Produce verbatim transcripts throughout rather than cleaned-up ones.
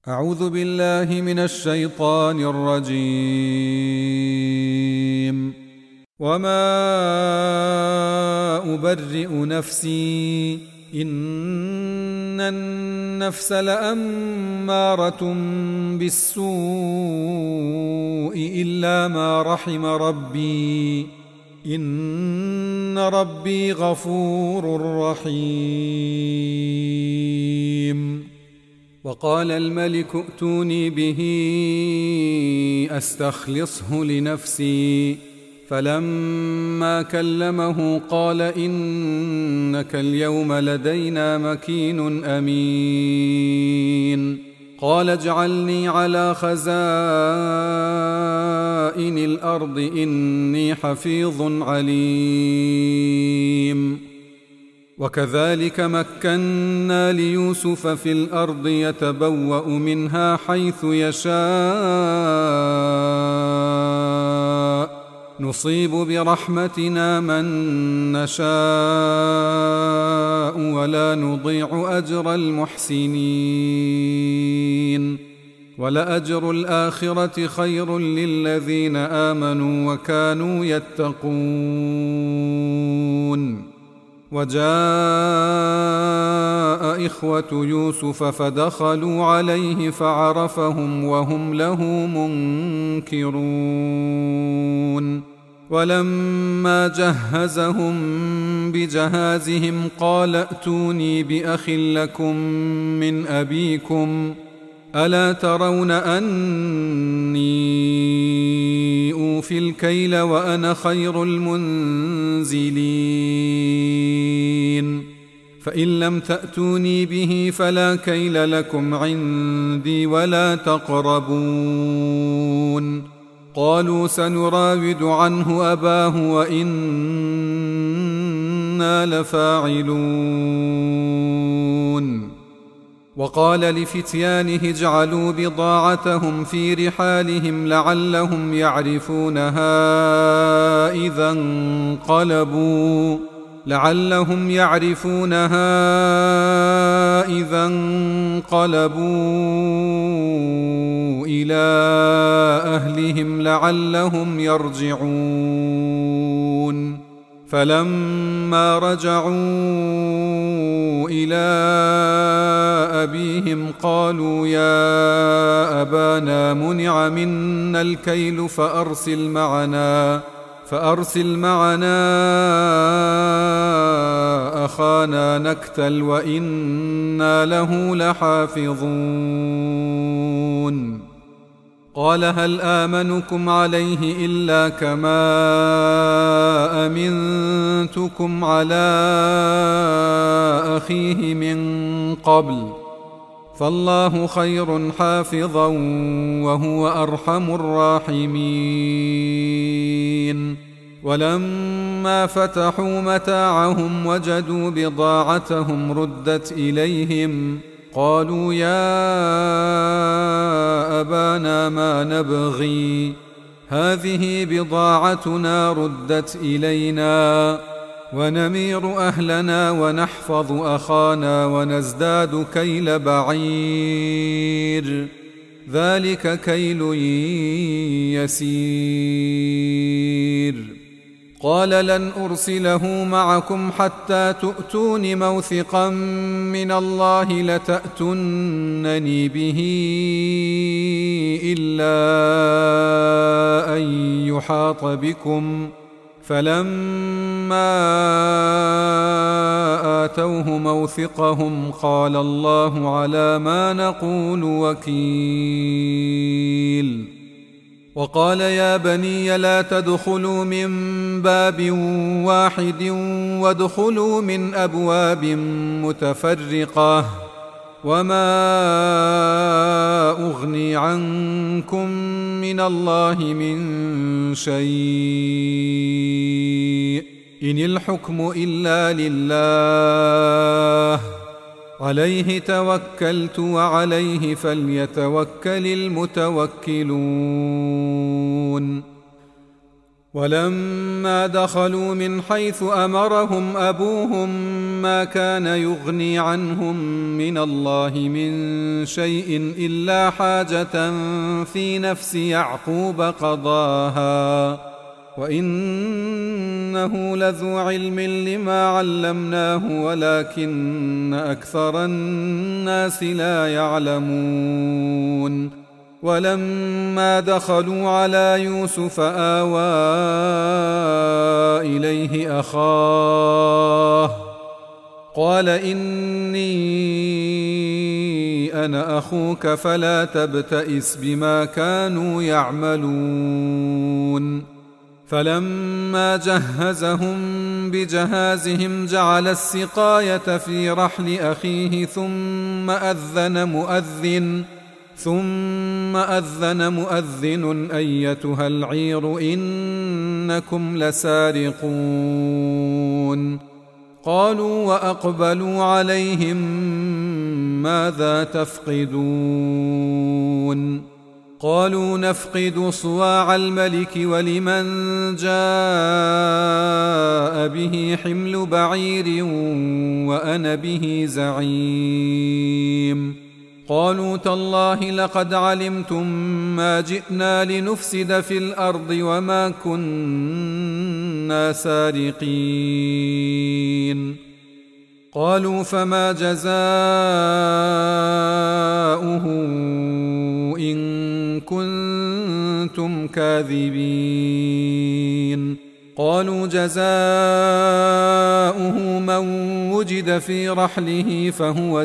أعوذ بالله من الشيطان الرجيم. وما أبرئ نفسي إن النفس لأمارة بالسوء إلا ما رحم ربي إن ربي غفور رحيم. وقال الملك ائتوني به أستخلصه لنفسي، فلما كلمه قال إنك اليوم لدينا مكين أمين. قال اجعلني على خزائن الأرض إني حفيظ عليم. وكذلك مكنا ليوسف في الأرض يتبوأ منها حيث يشاء نصيب برحمتنا من نشاء ولا نضيع أجر المحسنين. ولأجر الآخرة خير للذين آمنوا وكانوا يتقون. وجاء إخوة يوسف فدخلوا عليه فعرفهم وهم له منكرون. ولما جهزهم بجهازهم قال ائتوني بأخ لكم من أبيكم ألا ترون أني أوفي الكيل وأنا خير المنزلين؟ فإن لم تأتوني به فلا كيل لكم عندي ولا تقربون. قالوا سنراود عنه أباه وإنا لفاعلون. وقال لفتيانه اجعلوا بضاعتهم في رحالهم لعلهم يعرفونها إذا انقلبوا لعلهم يعرفونها إذا انقلبوا إلى أهلهم لعلهم يرجعون. فلما رجعوا إلى أبيهم قالوا يا أبانا منع منا الكيل فأرسل معنا فأرسل معنا أخانا نكتل وإنا له لحافظون. قال هل آمنكم عليه إلا كما أمنتكم على أخيه من قبل فالله خير حافظا وهو أرحم الراحمين. ولما فتحوا متاعهم وجدوا بضاعتهم ردت إليهم قالوا يا أبانا ما نبغي هذه بضاعتنا ردت إلينا ونمير أهلنا ونحفظ أخانا ونزداد كيل بعير ذلك كيل يسير. قال لن أرسله معكم حتى تؤتون موثقا من الله لتأتونني به إلا أن يحاط بكم. فلما آتوه موثقهم قال الله على ما نقول وكيل. وقال يا بني لا تدخلوا من باب واحد وادخلوا من أبواب متفرقة وما أغني عنكم من الله من شيء إن الحكم إلا لله عليه توكلت وعليه فليتوكل المتوكلون. ولما دخلوا من حيث أمرهم أبوهم ما كان يغني عنهم من الله من شيء إلا حاجة في نفس يعقوب قضاها وإنه لذو علم لما علمناه ولكن أكثر الناس لا يعلمون ولما دخلوا على يوسف آوى إليه أخاه قال إني أنا أخوك فلا تبتئس بما كانوا يعملون فلما جهزهم بجهازهم جعل السقاية في رحل أخيه ثم أذن مؤذن ثم أذن مؤذن أيتها العير إنكم لسارقون قالوا وأقبلوا عليهم ماذا تفقدون قالوا نفقد صواع الملك ولمن جاء به حمل بعير وأنا به زعيم قالوا تالله لقد علمتم ما جئنا لنفسد في الأرض وما كنا سارقين قالوا فما جزاؤه إن كنتم كاذبين قالوا جزاؤه من وجد في رحله فهو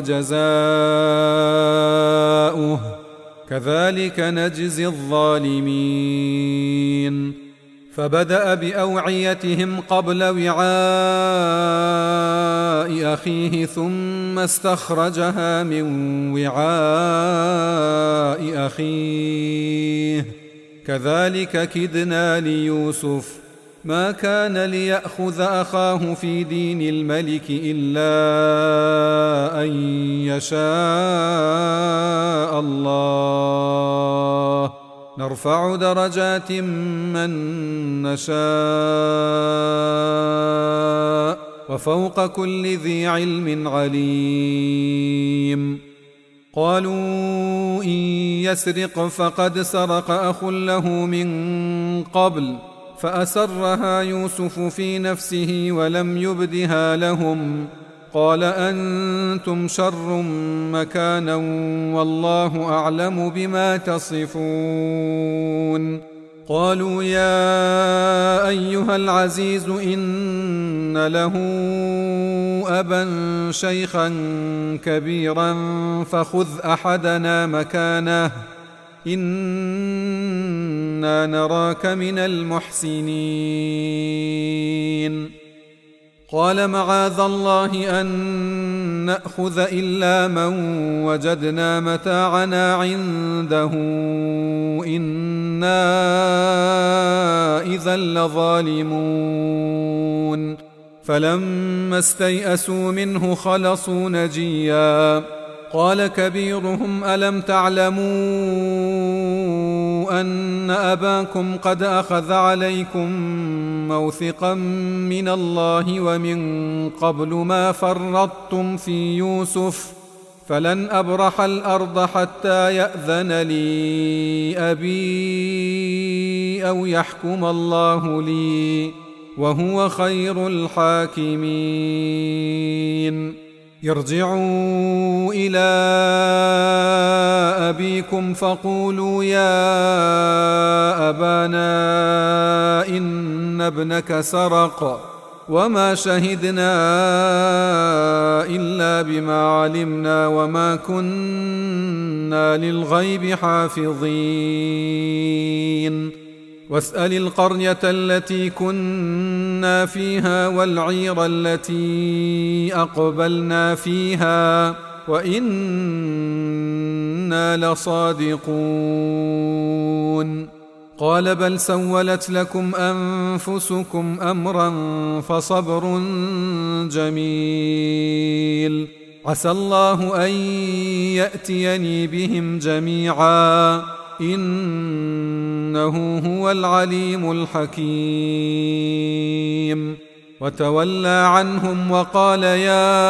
جزاؤه كذلك نجزي الظالمين فبدأ بأوعيتهم قبل وعاء أخيه ثم استخرجها من وعاء أخيه كذلك كدنا ليوسف ما كان ليأخذ أخاه في دين الملك إلا أن يشاء الله نرفع درجات من نشاء وفوق كل ذي علم عليم قالوا إن يسرق فقد سرق أخ له من قبل فأسرها يوسف في نفسه ولم يبدها لهم قال أنتم شر مكانا والله أعلم بما تصفون قالوا يا أيها العزيز إن له أبا شيخا كبيرا فخذ أحدنا مكانه إنا نراك من المحسنين قال معاذ الله أن نأخذ إلا من وجدنا متاعنا عنده إنا إذا لظالمون فلما استيئسوا منه خلصوا نجيا قال كبيرهم ألم تعلموا أن أباكم قد أخذ عليكم موثقا من الله ومن قبل ما فرطتم في يوسف فلن أبرح الأرض حتى يأذن لي أبي أو يحكم الله لي وهو خير الحاكمين ارجعوا إلى أبيكم فقولوا يا أبانا إن ابنك سرق وما شهدنا إلا بما علمنا وما كنا للغيب حافظين واسأل القرية التي كنا فيها والعير التي أقبلنا فيها وإنا لصادقون قال بل سولت لكم أنفسكم أمرا فصبر جميل عسى الله أن يأتيني بهم جميعا إنه هو العليم الحكيم وتولى عنهم وقال يا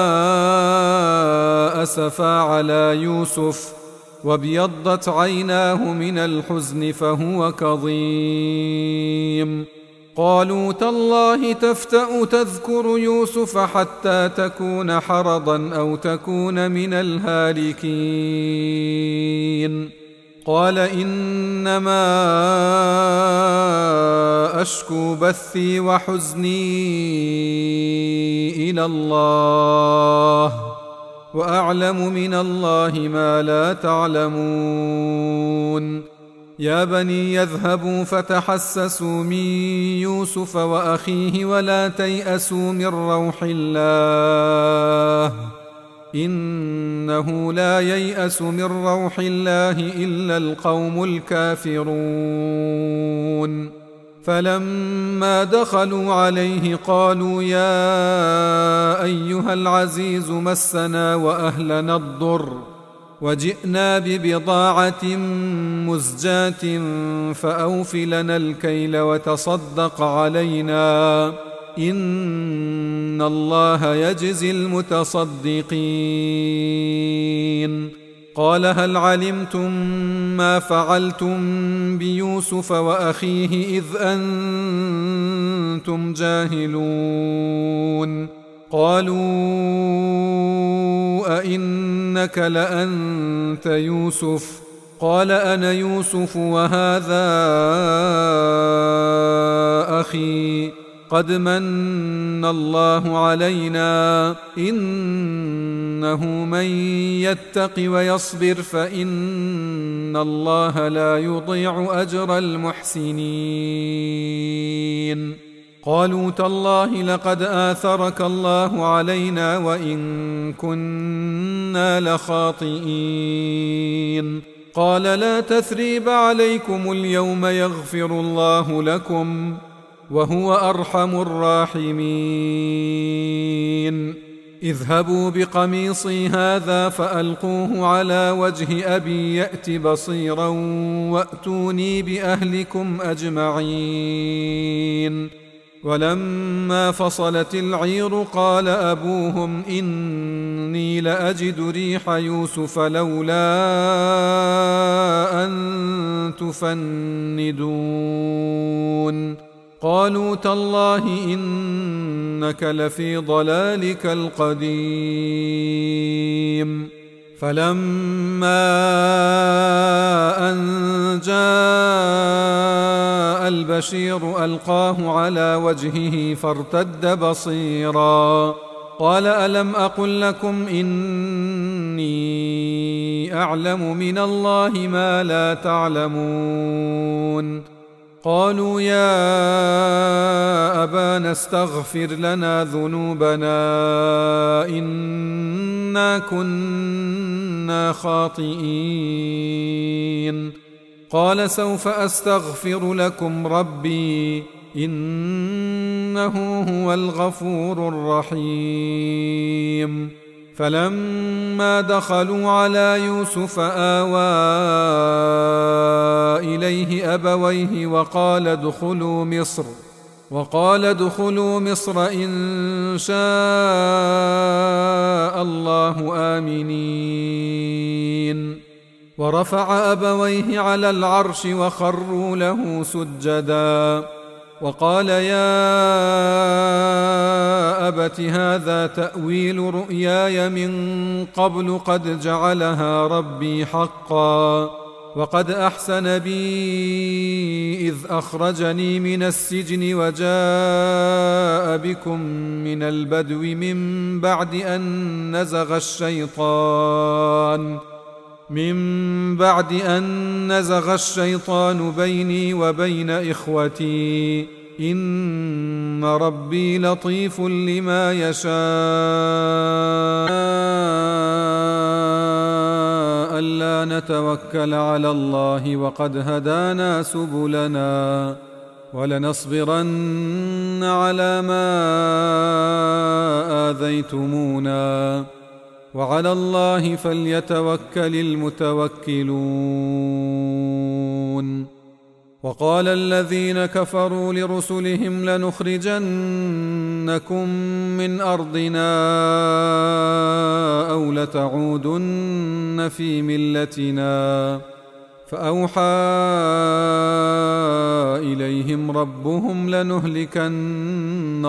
أسفا على يوسف وابيضت عيناه من الحزن فهو كظيم. قالوا تالله تفتأ تذكر يوسف حتى تكون حرضا أو تكون من الهالكين. قال إنما أشكو بثي وحزني إلى الله وأعلم من الله ما لا تعلمون. يا بني يذهبوا فتحسسوا من يوسف وأخيه ولا تيأسوا من روح الله إنه لا ييأس من روح الله إلا القوم الكافرون. فلما دخلوا عليه قالوا يا أيها العزيز مسنا وأهلنا الضر وجئنا ببضاعة مزجاة فأوف لنا الكيل وتصدق علينا إن الله يجزي المتصدقين. قال هل علمتم ما فعلتم بيوسف وأخيه إذ أنتم جاهلون؟ قالوا أئنك لأنت يوسف؟ قال أنا يوسف وهذا أخي قد من الله علينا إنه من يتق ويصبر فإن الله لا يضيع أجر المحسنين. قالوا تالله لقد آثرك الله علينا وإن كنا لخاطئين. قال لا تثريب عليكم اليوم يغفر الله لكم وهو أرحم الراحمين. اذهبوا بقميصي هذا فألقوه على وجه أبي يأت بصيرا وأتوني بأهلكم أجمعين. ولما فصلت العير قال أبوهم إني لأجد ريح يوسف لولا أن تفندون. قالوا تالله إنك لفي ضلالك القديم. فلما أن جاء البشير ألقاه على وجهه فارتد بصيرا قال ألم أقل لكم إني أعلم من الله ما لا تعلمون. قالوا يا أبانا استغفر لنا ذنوبنا إنا كنا خاطئين. قال سوف أستغفر لكم ربي إنه هو الغفور الرحيم. فلما دخلوا على يوسف آوى إليه أبويه وقال ادخلوا مصر وقال ادخلوا مصر إن شاء الله آمنين. ورفع أبويه على العرش وخروا له سجدا وقال يا أبت هذا تأويل رؤياي من قبل قد جعلها ربي حقا وقد أحسن بي إذ أخرجني من السجن وجاء بكم من البدو من بعد أن نزغ الشيطان من بعد أن نزغ الشيطان بيني وبين إخوتي إن ربي لطيف لما يشاء. ألا نتوكل على الله وقد هدانا سبلنا ولنصبرن على ما آذيتمونا وعلى الله فليتوكل المتوكلون. وقال الذين كفروا لرسلهم لنخرجنكم من أرضنا أو لتعودن في ملتنا فأوحى إليهم ربهم لنهلكن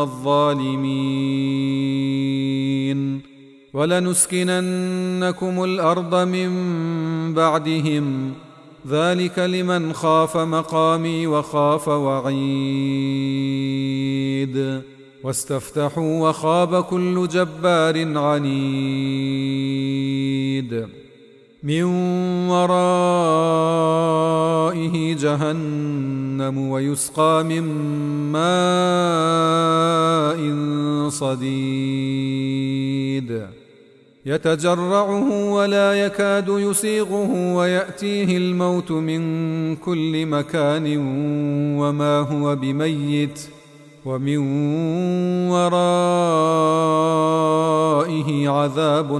الظالمين ولنسكننكم الأرض من بعدهم ذلك لمن خاف مقامي وخاف وعيد واستفتحوا وخاب كل جبار عنيد من ورائه جهنم ويسقى من ماء صديد يتجرعه ولا يكاد يسيغه ويأتيه الموت من كل مكان وما هو بميت ومن ورائه عذاب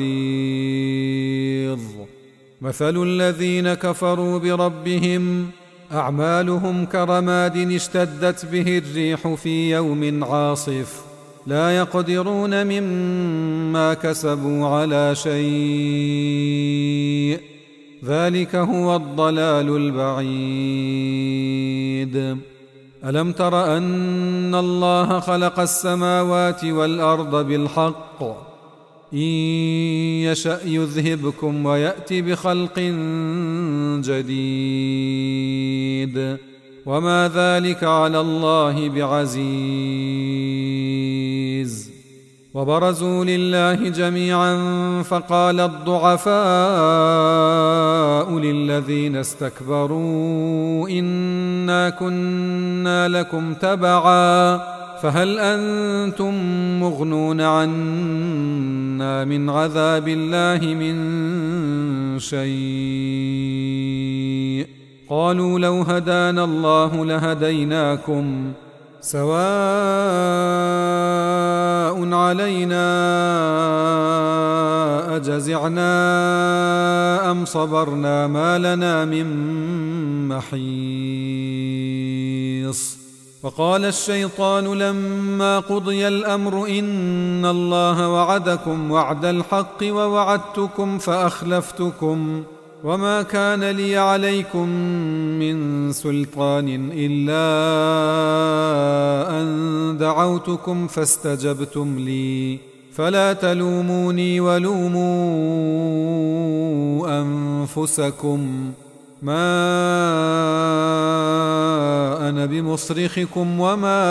غليظ مثل الذين كفروا بربهم أعمالهم كرماد اشتدت به الريح في يوم عاصف لا يقدرون مما كسبوا على شيء ذلك هو الضلال البعيد ألم تر أن الله خلق السماوات والأرض بالحق إن يشأ يذهبكم ويأتي بخلق جديد وما ذلك على الله بعزيز وبرزوا لله جميعا فقال الضعفاء للذين استكبروا إنا كنا لكم تبعا فهل أنتم مغنون عنا من عذاب الله من شيء قالوا لو هدانا الله لهديناكم سواء علينا أجزعنا أم صبرنا ما لنا من محيص وقال الشيطان لما قضي الأمر إن الله وعدكم وعد الحق ووعدتكم فأخلفتكم وما كان لي عليكم من سلطان إلا أن دعوتكم فاستجبتم لي فلا تلوموني ولوموا أنفسكم ما أنا بمصرخكم وما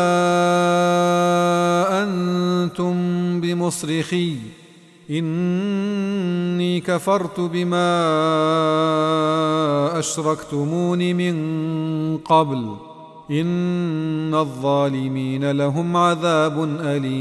أنتم بمصرخي إني كفرت بما أشركتمون من قبل إن الظالمين لهم عذاب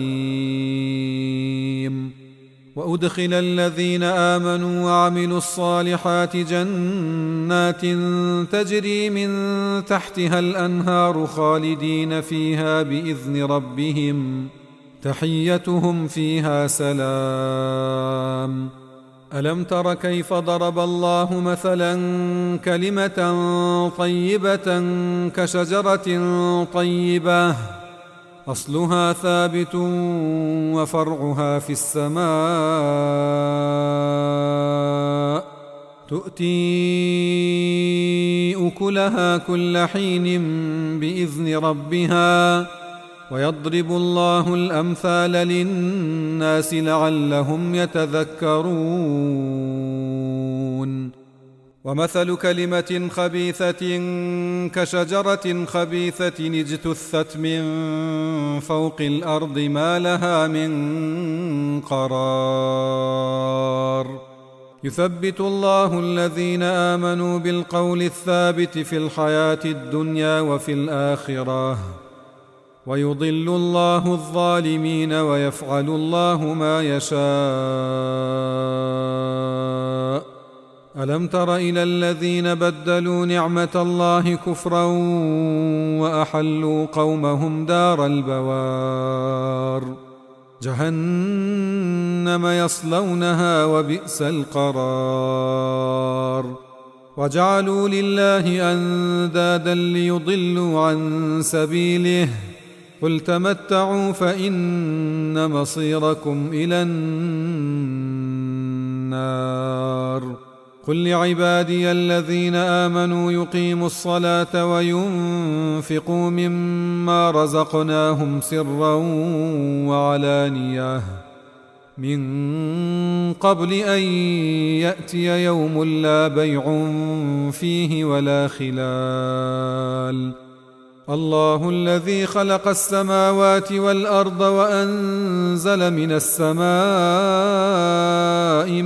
أليم وأدخل الذين آمنوا وعملوا الصالحات جنات تجري من تحتها الأنهار خالدين فيها بإذن ربهم تحيتهم فيها سلام ألم تر كيف ضرب الله مثلا كلمة طيبة كشجرة طيبة أصلها ثابت وفرعها في السماء تؤتي أكلها كل حين بإذن ربها ويضرب الله الأمثال للناس لعلهم يتذكرون ومثل كلمة خبيثة كشجرة خبيثة اجتثت من فوق الأرض ما لها من قرار يثبت الله الذين آمنوا بالقول الثابت في الحياة الدنيا وفي الآخرة ويضل الله الظالمين ويفعل الله ما يشاء ألم تر إلى الذين بدلوا نعمة الله كفرا وأحلوا قومهم دار البوار جهنم يصلونها وبئس القرار وجعلوا لله أندادا ليضلوا عن سبيله قل تمتعوا فإن مصيركم إلى النار قل لعبادي الذين آمنوا يقيموا الصلاة وينفقوا مما رزقناهم سرا وعلانية من قبل أن يأتي يوم لا بيع فيه ولا خلال الله الذي خلق السماوات والأرض وأنزل من السماء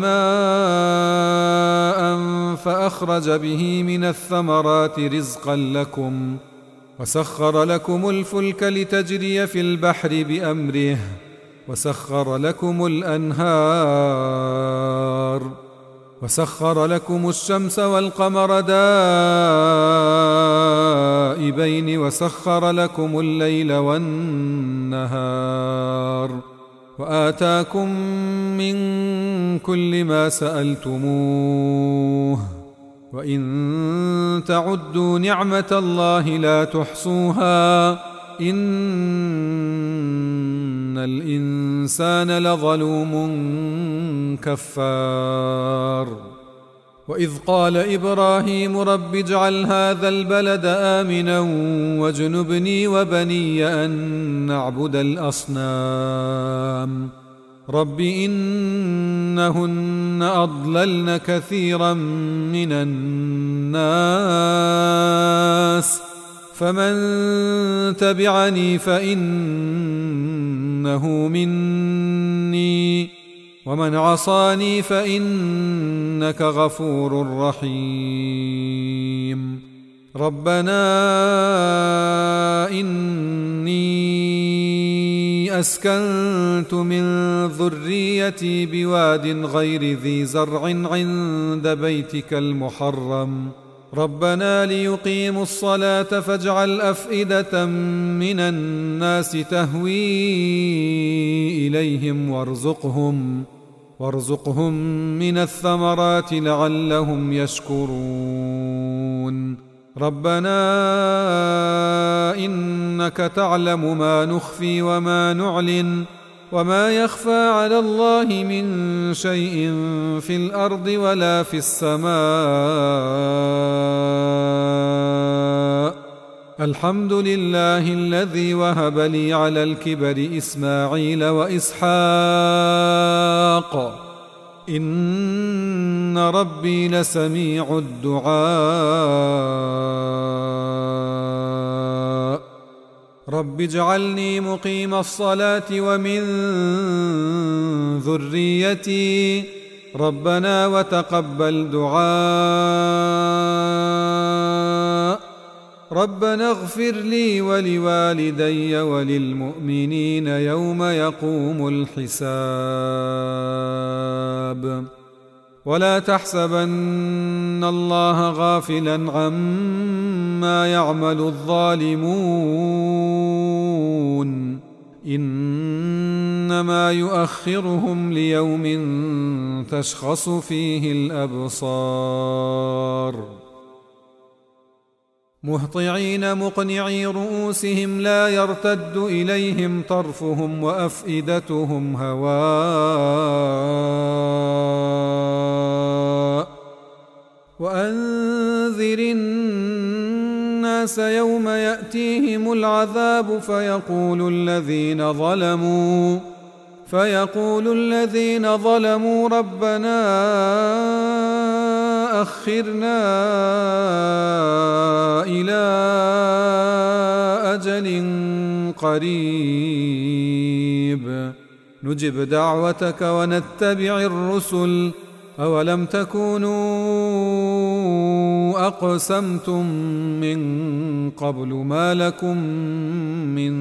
ماء فأخرج به من الثمرات رزقا لكم وسخر لكم الفلك لتجري في البحر بأمره وسخر لكم الأنهار وسخر لكم الشمس والقمر دائبين وسخر لكم الليل والنهار وآتاكم من كل ما سألتموه وإن تعدوا نعمة الله لا تحصوها إن الإنسان لظلوم كفار وإذ قال إبراهيم رب اجعل هذا البلد آمنا واجنبني وبني أن نعبد الأصنام رب إنهن أضللن كثيرا من الناس فمن تبعني فإنه مني ومن عصاني فإنك غفور رحيم ربنا إني أسكنت من ذريتي بواد غير ذي زرع عند بيتك المحرم ربنا ليقيموا الصلاة فاجعل أفئدة من الناس تهوي إليهم وارزقهم وارزقهم من الثمرات لعلهم يشكرون ربنا إنك تعلم ما نخفي وما نعلن وما يخفى على الله من شيء في الأرض ولا في السماء الحمد لله الذي وهب لي على الكبر إسماعيل وإسحاق إن ربي لسميع الدعاء رب اجعلني مقيم الصلاة ومن ذريتي ربنا وتقبل دعاء ربنا اغفر لي ولوالدي وللمؤمنين يوم يقوم الحساب ولا تحسبن الله غافلا عما يعمل الظالمون إنما يؤخرهم ليوم تشخص فيه الأبصار مهطعين مقنعي رؤوسهم لا يرتد إليهم طرفهم وأفئدتهم هواء وأنذر الناس يوم يأتيهم العذاب فيقول الذين ظلموا فيقول الذين ظلموا ربنا أخرنا إلى أجل قريب نجب دعوتك ونتبع الرسل أولم تكونوا أقسمتم من قبل ما لكم من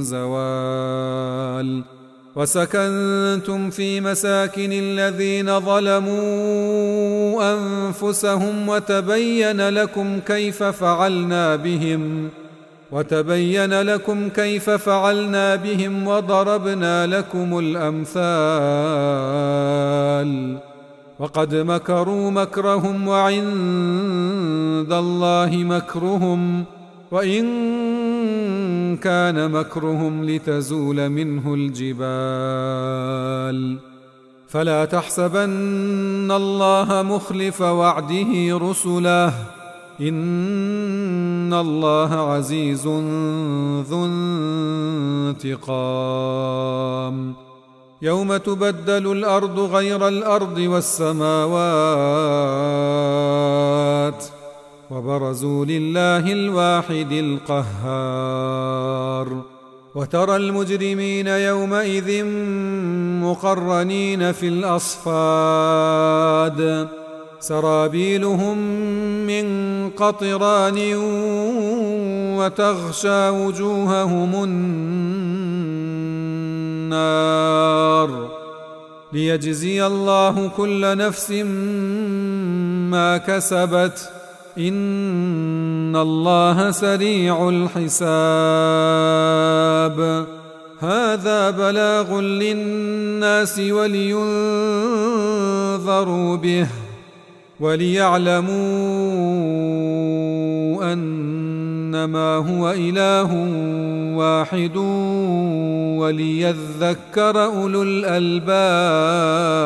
زوال وسكنتم في مساكن الذين ظلموا أنفسهم وتبين لكم كيف فعلنا بهم وتبين لكم كيف فعلنا بهم وضربنا لكم الأمثال وقد مكروا مكرهم وعند الله مكرهم وإن كان مكرهم لتزول منه الجبال فلا تحسبن الله مخلف وعده رسله إن الله عزيز ذو انتقام يوم تبدل الأرض غير الأرض والسماوات وبرزوا لله الواحد القهار وترى المجرمين يومئذ مقرنين في الأصفاد سرابيلهم من قطران وتغشى وجوههم النار ليجزي الله كل نفس ما كسبت إن الله سريع الحساب هذا بلاغ للناس ولينذروا به وليعلموا أنما هو إله واحد وليذكر أولو الألباب.